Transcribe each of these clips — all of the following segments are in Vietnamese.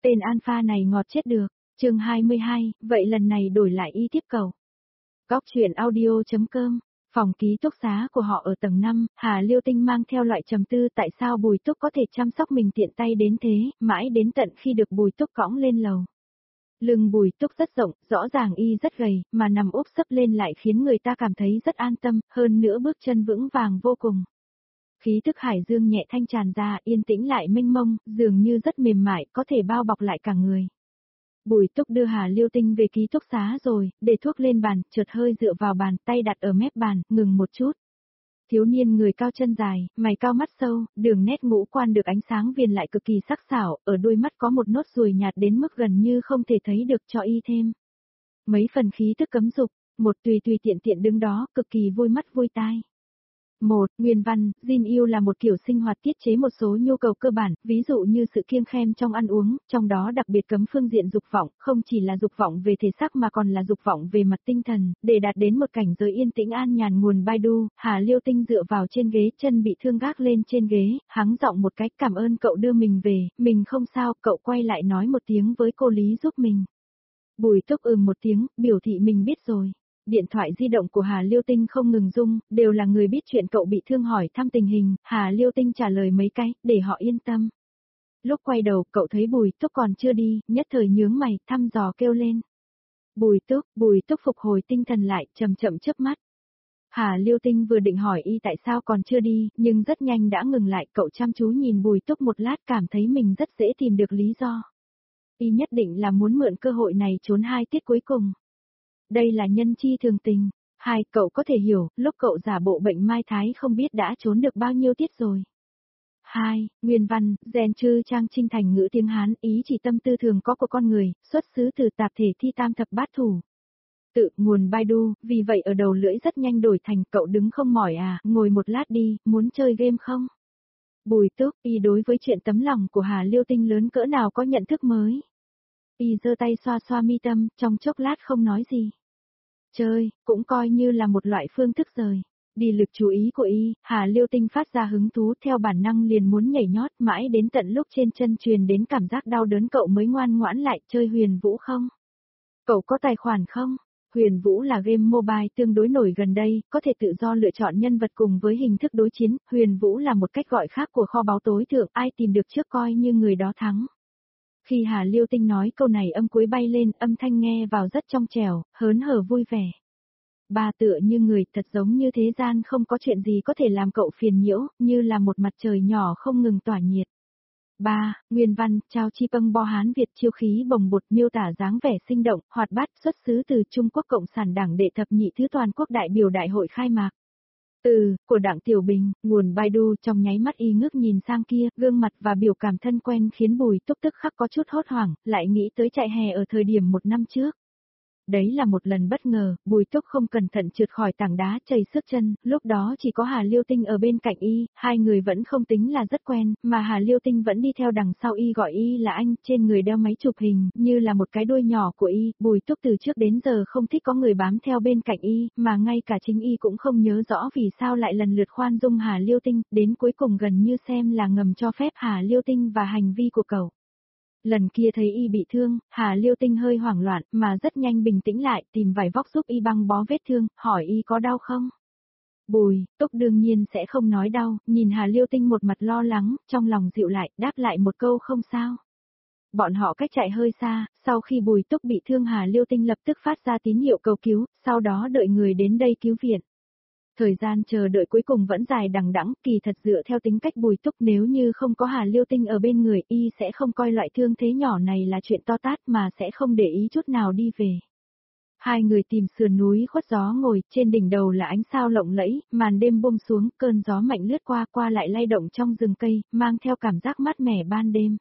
Tên alpha này ngọt chết được. Chương 22, vậy lần này đổi lại y tiếp cầu. Góc truyện audio.com. Phòng ký túc xá của họ ở tầng 5, Hà Liêu Tinh mang theo loại trầm tư tại sao Bùi Túc có thể chăm sóc mình tiện tay đến thế, mãi đến tận khi được Bùi Túc cõng lên lầu. Lưng Bùi Túc rất rộng, rõ ràng y rất gầy, mà nằm úp sấp lên lại khiến người ta cảm thấy rất an tâm, hơn nữa bước chân vững vàng vô cùng. Khí tức hải dương nhẹ thanh tràn ra, yên tĩnh lại mênh mông, dường như rất mềm mại, có thể bao bọc lại cả người. Bùi Túc đưa Hà Liêu Tinh về ký túc xá rồi, để thuốc lên bàn, chợt hơi dựa vào bàn, tay đặt ở mép bàn, ngừng một chút. Thiếu niên người cao chân dài, mày cao mắt sâu, đường nét ngũ quan được ánh sáng viền lại cực kỳ sắc sảo, ở đôi mắt có một nốt ruồi nhạt đến mức gần như không thể thấy được cho y thêm. Mấy phần khí tức cấm dục, một tùy tiện tiện đứng đó, cực kỳ vui mắt vui tai. Nguyên văn, Jin yêu là một kiểu sinh hoạt tiết chế một số nhu cầu cơ bản, ví dụ như sự kiêng khem trong ăn uống, trong đó đặc biệt cấm phương diện dục vọng, không chỉ là dục vọng về thể xác mà còn là dục vọng về mặt tinh thần, để đạt đến một cảnh giới yên tĩnh an nhàn nguồn Baidu, Hà Liêu Tinh dựa vào trên ghế, chân bị thương gác lên trên ghế, hắng giọng một cách cảm ơn cậu đưa mình về, mình không sao, cậu quay lại nói một tiếng với cô Lý giúp mình. Bùi Túc một tiếng, biểu thị mình biết rồi. Điện thoại di động của Hà Liêu Tinh không ngừng rung, đều là người biết chuyện cậu bị thương hỏi thăm tình hình, Hà Liêu Tinh trả lời mấy cái, để họ yên tâm. Lúc quay đầu, cậu thấy Bùi Túc còn chưa đi, nhất thời nhướng mày, thăm dò kêu lên. Bùi Túc phục hồi tinh thần lại, chậm chớp mắt. Hà Liêu Tinh vừa định hỏi y tại sao còn chưa đi, nhưng rất nhanh đã ngừng lại, cậu chăm chú nhìn Bùi Túc một lát cảm thấy mình rất dễ tìm được lý do. Y nhất định là muốn mượn cơ hội này trốn 2 tiết cuối cùng. Đây là nhân chi thường tình. Cậu có thể hiểu, lúc cậu giả bộ bệnh mai thái không biết đã trốn được bao nhiêu tiết rồi. Nguyên văn, Gen chư trang trinh thành ngữ tiếng Hán, ý chỉ tâm tư thường có của con người, xuất xứ từ tạp thể thi tam thập bát thủ. Tự nguồn Baidu, vì vậy ở đầu lưỡi rất nhanh đổi thành cậu đứng không mỏi à, ngồi một lát đi, muốn chơi game không? Bùi Túc, y đối với chuyện tấm lòng của Hà Liêu Tinh lớn cỡ nào có nhận thức mới. Y giơ tay xoa xoa mi tâm, trong chốc lát không nói gì. Chơi, cũng coi như là một loại phương thức rời. Đi lực chú ý của y, Hà Liêu Tinh phát ra hứng thú theo bản năng liền muốn nhảy nhót mãi đến tận lúc trên chân truyền đến cảm giác đau đớn cậu mới ngoan ngoãn lại chơi Huyền Vũ không? Cậu có tài khoản không? Huyền Vũ là game mobile tương đối nổi gần đây, có thể tự do lựa chọn nhân vật cùng với hình thức đối chiến, Huyền Vũ là một cách gọi khác của kho báu tối thượng, ai tìm được trước coi như người đó thắng. Khi Hà Liêu Tinh nói câu này âm cuối bay lên, âm thanh nghe vào rất trong trẻo, hớn hở vui vẻ. Bà tựa như người, thật giống như thế gian không có chuyện gì có thể làm cậu phiền nhiễu, như là một mặt trời nhỏ không ngừng tỏa nhiệt. Nguyên văn, Chao Chi Pâng Bo Hán Việt chiêu khí bồng bột miêu tả dáng vẻ sinh động, hoạt bát, xuất xứ từ Trung Quốc Cộng sản Đảng đệ thập nhị thứ toàn quốc đại biểu đại hội khai mạc. Của Đặng Tiểu Bình, nguồn Baidu trong nháy mắt y ngước nhìn sang kia, gương mặt và biểu cảm thân quen khiến Bùi Túc tức khắc có chút hốt hoảng, lại nghĩ tới chạy hè ở thời điểm 1 năm trước. Đấy là một lần bất ngờ, Bùi Túc không cẩn thận trượt khỏi tảng đá chảy xước chân, lúc đó chỉ có Hà Liêu Tinh ở bên cạnh y, hai người vẫn không tính là rất quen, mà Hà Liêu Tinh vẫn đi theo đằng sau y gọi y là anh, trên người đeo máy chụp hình, như là một cái đuôi nhỏ của y, Bùi Túc từ trước đến giờ không thích có người bám theo bên cạnh y, mà ngay cả chính y cũng không nhớ rõ vì sao lại lần lượt khoan dung Hà Liêu Tinh, đến cuối cùng gần như xem là ngầm cho phép Hà Liêu Tinh và hành vi của cậu. Lần kia thấy y bị thương, Hà Liêu Tinh hơi hoảng loạn, mà rất nhanh bình tĩnh lại, tìm vải vóc giúp y băng bó vết thương, hỏi y có đau không? Bùi Túc đương nhiên sẽ không nói đau, nhìn Hà Liêu Tinh một mặt lo lắng, trong lòng dịu lại, đáp lại một câu không sao. Bọn họ cách chạy hơi xa, sau khi Bùi Túc bị thương Hà Liêu Tinh lập tức phát ra tín hiệu cầu cứu, sau đó đợi người đến đây cứu viện. Thời gian chờ đợi cuối cùng vẫn dài đằng đẵng, kỳ thật dựa theo tính cách Bùi Túc nếu như không có Hà Liêu Tinh ở bên người y sẽ không coi loại thương thế nhỏ này là chuyện to tát mà sẽ không để ý chút nào đi về. Hai người tìm sườn núi khuất gió ngồi, trên đỉnh đầu là ánh sao lộng lẫy, màn đêm buông xuống, cơn gió mạnh lướt qua lại lay động trong rừng cây, mang theo cảm giác mát mẻ ban đêm.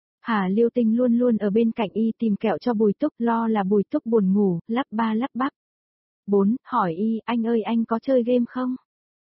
Hà Liêu Tinh luôn luôn ở bên cạnh y tìm kẹo cho Bùi Túc, lo là Bùi Túc buồn ngủ, lắp bắp. 4. Hỏi y, anh ơi anh có chơi game không?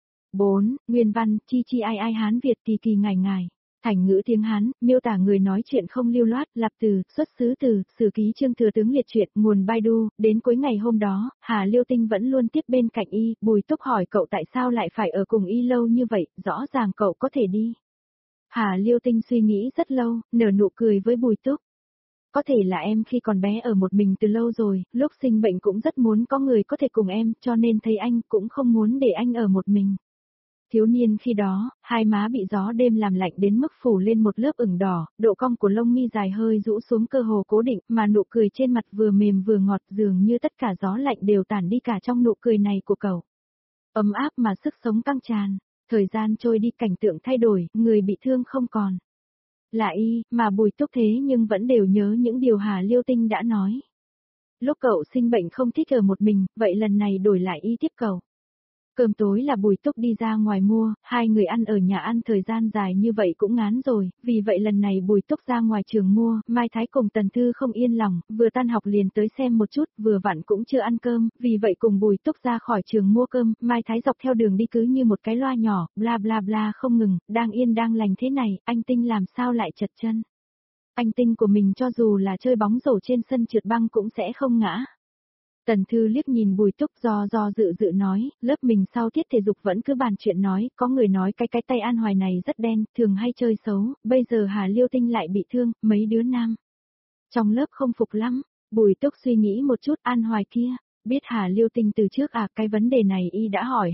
4. Nguyên văn, chi ai Hán Việt kỳ ngài. Thành ngữ tiếng Hán, miêu tả người nói chuyện không lưu loát, lặp từ, xuất xứ từ, sử ký chương thừa tướng liệt truyện, nguồn Baidu, đến cuối ngày hôm đó, Hà Liêu Tinh vẫn luôn tiếp bên cạnh y, Bùi Túc hỏi cậu tại sao lại phải ở cùng y lâu như vậy, rõ ràng cậu có thể đi. Hà Liêu Tinh suy nghĩ rất lâu, nở nụ cười với Bùi Túc. có thể là em khi còn bé ở một mình từ lâu rồi, lúc sinh bệnh cũng rất muốn có người có thể cùng em, cho nên thấy anh cũng không muốn để anh ở một mình. Thiếu niên khi đó, hai má bị gió đêm làm lạnh đến mức phủ lên một lớp ửng đỏ, độ cong của lông mi dài hơi rũ xuống cơ hồ cố định, mà nụ cười trên mặt vừa mềm vừa ngọt, dường như tất cả gió lạnh đều tản đi cả trong nụ cười này của cậu. Ấm áp mà sức sống căng tràn, thời gian trôi đi, cảnh tượng thay đổi, người bị thương không còn. Là y, mà Bùi Túc thế nhưng vẫn đều nhớ những điều Hà Liêu Tinh đã nói. Lúc cậu sinh bệnh không thích ở một mình, vậy lần này đổi lại y tiếp cậu. Cơm tối là Bùi Túc đi ra ngoài mua, hai người ăn ở nhà ăn thời gian dài như vậy cũng ngán rồi, vì vậy lần này Bùi Túc ra ngoài trường mua, Mai Thái cùng Tần Thư không yên lòng, vừa tan học liền tới xem một chút, vừa vặn cũng chưa ăn cơm, vì vậy cùng Bùi Túc ra khỏi trường mua cơm, Mai Thái dọc theo đường đi cứ như một cái loa nhỏ, bla bla bla không ngừng, đang yên đang lành thế này, anh Tinh làm sao lại chật chân. Anh Tinh của mình cho dù là chơi bóng rổ trên sân trượt băng cũng sẽ không ngã. Tần Thư liếc nhìn Bùi Túc do dự nói, lớp mình sau tiết thể dục vẫn cứ bàn chuyện nói, có người nói cái tay An Hoài này rất đen, thường hay chơi xấu, bây giờ Hà Liêu Tinh lại bị thương, mấy đứa nam. Trong lớp không phục lắm, Bùi Túc suy nghĩ một chút, An Hoài kia, biết Hà Liêu Tinh từ trước à, cái vấn đề này y đã hỏi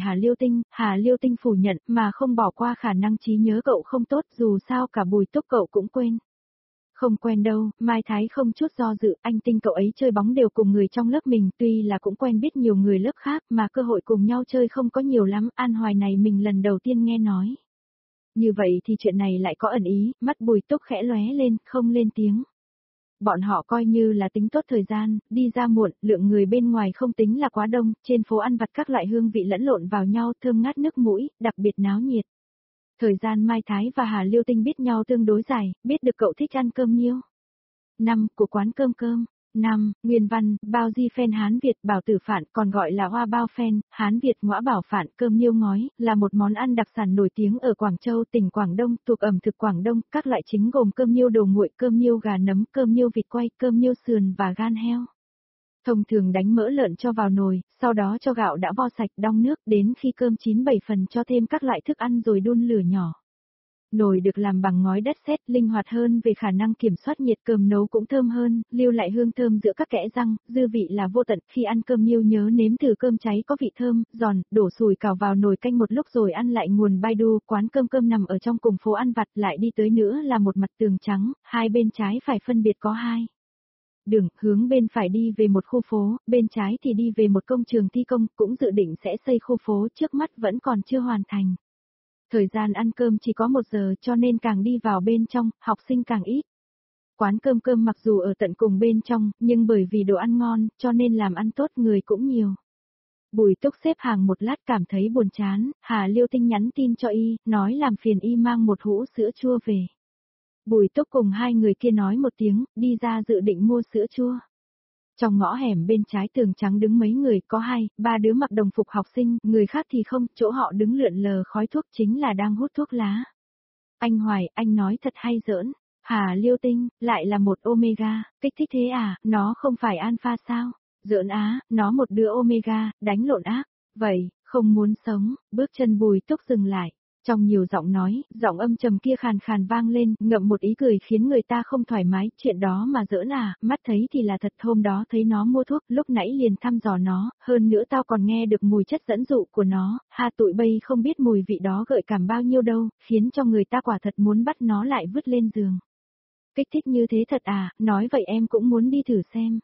Hà Liêu Tinh phủ nhận mà không bỏ qua khả năng trí nhớ cậu không tốt, dù sao cả Bùi Túc cậu cũng quên. Không quen đâu, Mai Thái không chút do dự, anh Tinh cậu ấy chơi bóng đều cùng người trong lớp mình, tuy là cũng quen biết nhiều người lớp khác mà cơ hội cùng nhau chơi không có nhiều lắm, An Hoài này mình lần đầu tiên nghe nói. Như vậy thì chuyện này lại có ẩn ý, mắt Bùi Túc khẽ lóe lên, không lên tiếng. Bọn họ coi như là tính tốt thời gian, đi ra muộn, lượng người bên ngoài không tính là quá đông, trên phố ăn vặt các loại hương vị lẫn lộn vào nhau thơm ngát nước mũi, đặc biệt náo nhiệt. Thời gian Mai Thái và Hà Liêu Tinh biết nhau tương đối dài, biết được cậu thích ăn cơm nhiêu. Năm, của quán cơm cơm. Năm, nguyên văn, bao di phen Hán Việt, bảo tử phạn, còn gọi là hoa bao phen, Hán Việt ngõa bảo phạn, cơm nhiêu ngói, là một món ăn đặc sản nổi tiếng ở Quảng Châu, tỉnh Quảng Đông, thuộc ẩm thực Quảng Đông, các loại chính gồm cơm nhiêu đồ nguội, cơm nhiêu gà nấm, cơm nhiêu vịt quay, cơm nhiêu sườn và gan heo. Thông thường đánh mỡ lợn cho vào nồi, sau đó cho gạo đã vo sạch đong nước, đến khi cơm chín 7 phần cho thêm các loại thức ăn rồi đun lửa nhỏ. Nồi được làm bằng ngói đất sét, linh hoạt hơn về khả năng kiểm soát nhiệt, cơm nấu cũng thơm hơn, lưu lại hương thơm giữa các kẽ răng, dư vị là vô tận, khi ăn cơm nhiêu nhớ nếm thử cơm cháy có vị thơm, giòn, đổ sùi cào vào nồi canh một lúc rồi ăn lại nguồn Baidu, quán cơm cơm nằm ở trong cùng phố ăn vặt, lại đi tới nữa là một mặt tường trắng, hai bên trái phải phân biệt có hai đường, hướng bên phải đi về một khu phố, bên trái thì đi về một công trường thi công, cũng dự định sẽ xây khu phố, trước mắt vẫn còn chưa hoàn thành. Thời gian ăn cơm chỉ có 1 giờ cho nên càng đi vào bên trong, học sinh càng ít. Quán cơm cơm mặc dù ở tận cùng bên trong, nhưng bởi vì đồ ăn ngon, cho nên làm ăn tốt người cũng nhiều. Bùi Túc xếp hàng một lát cảm thấy buồn chán, Hà Liêu Tinh nhắn tin cho y, nói làm phiền y mang một hũ sữa chua về. Bùi Túc cùng hai người kia nói một tiếng, đi ra dự định mua sữa chua. Trong ngõ hẻm bên trái tường trắng đứng mấy người, có 2, 3 đứa mặc đồng phục học sinh, người khác thì không, chỗ họ đứng lượn lờ khói thuốc chính là đang hút thuốc lá. Anh Hoài, anh nói thật hay giỡn? Hà Liêu Tinh, lại là một Omega, kích thích thế à, nó không phải Alpha sao? Giỡn á, nó một đứa Omega, đánh lộn ác. Vậy, không muốn sống, bước chân Bùi Túc dừng lại. Trong nhiều giọng nói, giọng âm trầm kia khàn khàn vang lên, ngậm một ý cười khiến người ta không thoải mái, chuyện đó mà giỡn à, mắt thấy thì là thật, hôm đó thấy nó mua thuốc, lúc nãy liền thăm dò nó, hơn nữa tao còn nghe được mùi chất dẫn dụ của nó, ha tụi bay không biết mùi vị đó gợi cảm bao nhiêu đâu, khiến cho người ta quả thật muốn bắt nó lại vứt lên giường. Kích thích như thế thật à, nói vậy em cũng muốn đi thử xem.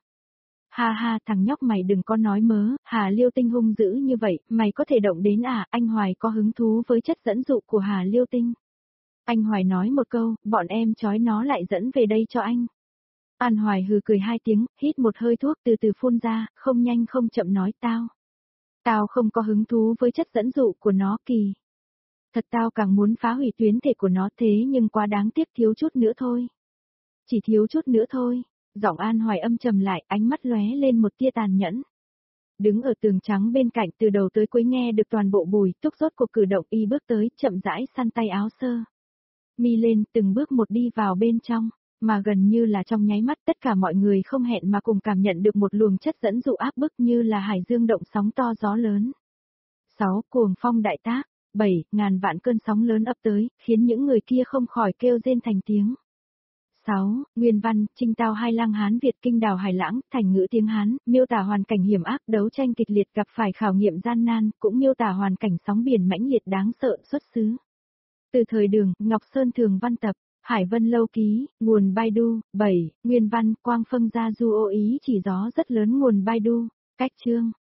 Ha ha, thằng nhóc mày đừng có nói mớ, Hà Liêu Tinh hung dữ như vậy, mày có thể động đến à, anh Hoài có hứng thú với chất dẫn dụ của Hà Liêu Tinh. Anh Hoài nói một câu, bọn em trói nó lại dẫn về đây cho anh. An Hoài hừ cười 2 tiếng, hít một hơi thuốc từ từ phun ra, không nhanh không chậm nói Tao không có hứng thú với chất dẫn dụ của nó Kỳ. Thật tao càng muốn phá hủy tuyến thể của nó thế nhưng quá đáng tiếc thiếu chút nữa thôi. Chỉ thiếu chút nữa thôi. Giọng An Hoài âm trầm lại, ánh mắt lóe lên một tia tàn nhẫn. Đứng ở tường trắng bên cạnh từ đầu tới cuối nghe được toàn bộ Bùi Túc rốt cuộc cử động y bước tới, chậm rãi săn tay áo sơ. Mi lên từng bước một đi vào bên trong, mà gần như là trong nháy mắt tất cả mọi người không hẹn mà cùng cảm nhận được một luồng chất dẫn dụ áp bức như là hải dương động sóng to gió lớn. 6. Cuồng phong đại tác. 7. Ngàn vạn cơn sóng lớn ập tới, khiến những người kia không khỏi kêu rên thành tiếng. 6. Nguyên văn, Trinh Tao Hai Lang Hán Việt Kinh Đào Hải Lãng, thành ngữ tiếng Hán, miêu tả hoàn cảnh hiểm ác, đấu tranh kịch liệt gặp phải khảo nghiệm gian nan, cũng miêu tả hoàn cảnh sóng biển mãnh liệt đáng sợ xuất xứ. Từ thời Đường, Ngọc Sơn Thường Văn Tập, Hải Vân Lâu Ký, nguồn Baidu. 7. Nguyên văn, Quang Phâng Gia Du Ô Ý chỉ gió rất lớn nguồn Baidu. Cách chương